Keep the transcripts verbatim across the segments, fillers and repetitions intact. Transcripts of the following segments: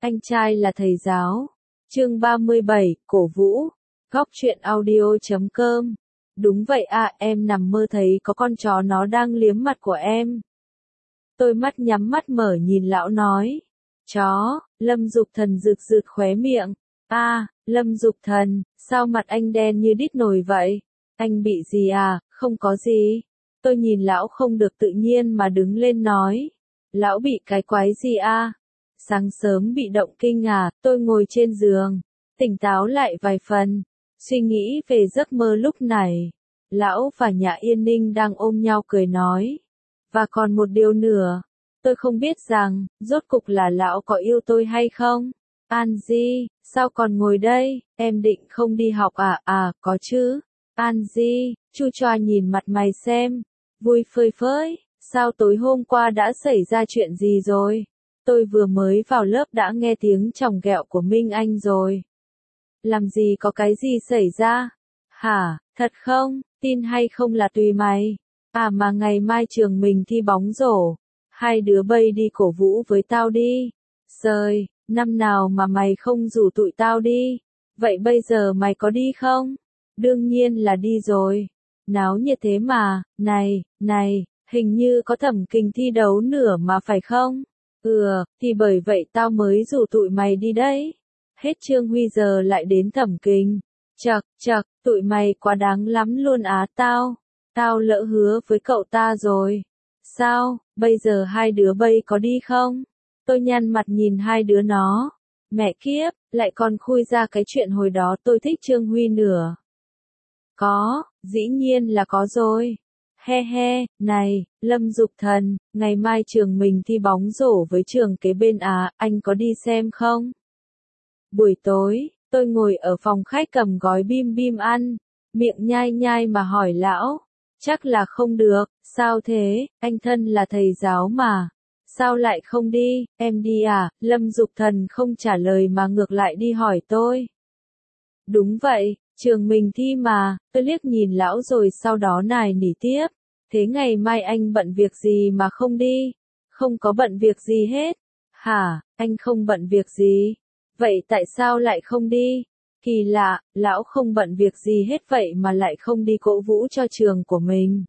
Anh trai là thầy giáo. Chương ba mươi bảy, cổ vũ. Góc truyện audio chấm com. Đúng vậy à, em nằm mơ thấy có con chó nó đang liếm mặt của em. Tôi mắt nhắm mắt mở nhìn lão nói. Chó, Lâm Dục Thần rực rực khóe miệng. À, Lâm Dục Thần, sao mặt anh đen như đít nồi vậy? Anh bị gì à? Không có gì. Tôi nhìn lão không được tự nhiên mà đứng lên nói. Lão bị cái quái gì à? Sáng sớm bị động kinh à? Tôi ngồi trên giường, tỉnh táo lại vài phần, suy nghĩ về giấc mơ lúc này. Lão và Nhã Yên Ninh đang ôm nhau cười nói. Và còn một điều nữa, tôi không biết rằng, rốt cục là lão có yêu tôi hay không? An Di, sao còn ngồi đây, em định không đi học à? À, có chứ. An Di, Chu Choa nhìn mặt mày xem, vui phơi phới, sao tối hôm qua đã xảy ra chuyện gì rồi? Tôi vừa mới vào lớp đã nghe tiếng chòng ghẹo của Minh Anh rồi. Làm gì có cái gì xảy ra? Hả, thật không? Tin hay không là tùy mày. À mà ngày mai trường mình thi bóng rổ. Hai đứa bay đi cổ vũ với tao đi. Trời, năm nào mà mày không rủ tụi tao đi. Vậy bây giờ mày có đi không? Đương nhiên là đi rồi. Náo nhiệt thế mà, này, này, hình như có Thẩm Kình thi đấu nữa mà phải không? Ừ, thì bởi vậy tao mới rủ tụi mày đi đấy. Hết Trương Huy giờ lại đến Thẩm Kình. Chậc, chậc, tụi mày quá đáng lắm luôn á tao. Tao lỡ hứa với cậu ta rồi. Sao, bây giờ hai đứa bay có đi không? Tôi nhăn mặt nhìn hai đứa nó. Mẹ kiếp, lại còn khui ra cái chuyện hồi đó tôi thích Trương Huy nữa. Có, dĩ nhiên là có rồi. He he, này, Lâm Dục Thần, ngày mai trường mình thi bóng rổ với trường kế bên à, anh có đi xem không? Buổi tối, tôi ngồi ở phòng khách cầm gói bim bim ăn, miệng nhai nhai mà hỏi lão. Chắc là không được, sao thế, anh thân là thầy giáo mà. Sao lại không đi, em đi à? Lâm Dục Thần không trả lời mà ngược lại đi hỏi tôi. Đúng vậy, trường mình thi mà, tôi liếc nhìn lão rồi sau đó nài nỉ tiếp. Thế ngày mai anh bận việc gì mà không đi? Không có bận việc gì hết. Hả, anh không bận việc gì? Vậy tại sao lại không đi? Kỳ lạ, lão không bận việc gì hết vậy mà lại không đi cổ vũ cho trường của mình.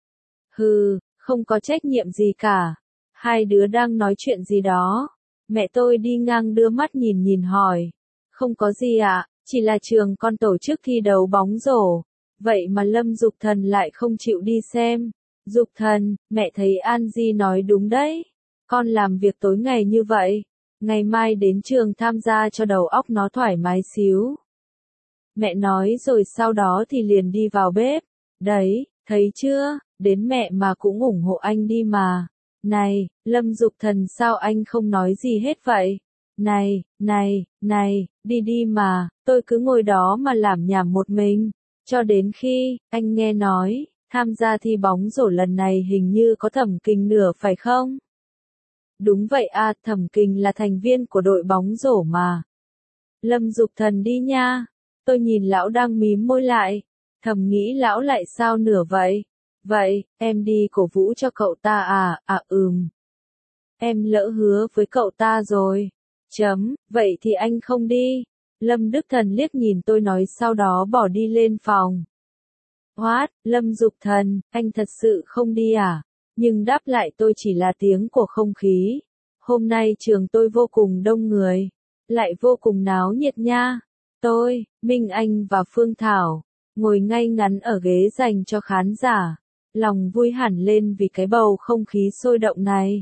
Hừ, không có trách nhiệm gì cả. Hai đứa đang nói chuyện gì đó. Mẹ tôi đi ngang đưa mắt nhìn nhìn hỏi. Không có gì ạ, chỉ là trường con tổ chức thi đấu bóng rổ. Vậy mà Lâm Dục Thần lại không chịu đi xem. Dục Thần, mẹ thấy An Di nói đúng đấy. Con làm việc tối ngày như vậy. Ngày mai đến trường tham gia cho đầu óc nó thoải mái xíu. Mẹ nói rồi sau đó thì liền đi vào bếp. Đấy, thấy chưa, đến mẹ mà cũng ủng hộ anh đi mà. Này, Lâm Dục Thần sao anh không nói gì hết vậy? Này, này, này, đi đi mà, tôi cứ ngồi đó mà lảm nhảm một mình. Cho đến khi, anh nghe nói, tham gia thi bóng rổ lần này hình như có Thẩm Kình nữa phải không? Đúng vậy à, Thẩm Kình là thành viên của đội bóng rổ mà. Lâm Dục Thần đi nha. Tôi nhìn lão đang mím môi lại. Thầm nghĩ lão lại sao nửa vậy? Vậy, em đi cổ vũ cho cậu ta à? À ừm. Em lỡ hứa với cậu ta rồi. Chấm, vậy thì anh không đi. Lâm Đức Thần liếc nhìn tôi nói sau đó bỏ đi lên phòng. What, Lâm Dục Thần, anh thật sự không đi à? Nhưng đáp lại tôi chỉ là tiếng của không khí. Hôm nay trường tôi vô cùng đông người. Lại vô cùng náo nhiệt nha. Tôi, Minh Anh và Phương Thảo, ngồi ngay ngắn ở ghế dành cho khán giả. Lòng vui hẳn lên vì cái bầu không khí sôi động này.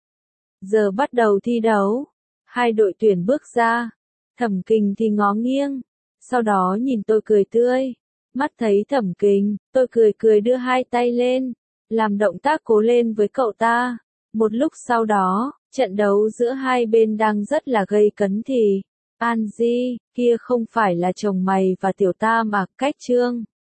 Giờ bắt đầu thi đấu. Hai đội tuyển bước ra. Thẩm Kình thì ngó nghiêng. Sau đó nhìn tôi cười tươi. Mắt thấy Thẩm Kình, tôi cười cười đưa hai tay lên. Làm động tác cố lên với cậu ta. Một lúc sau đó, trận đấu giữa hai bên đang rất là gay cấn thì. An Di, kia không phải là chồng mày và tiểu ta mà, Cách Trương.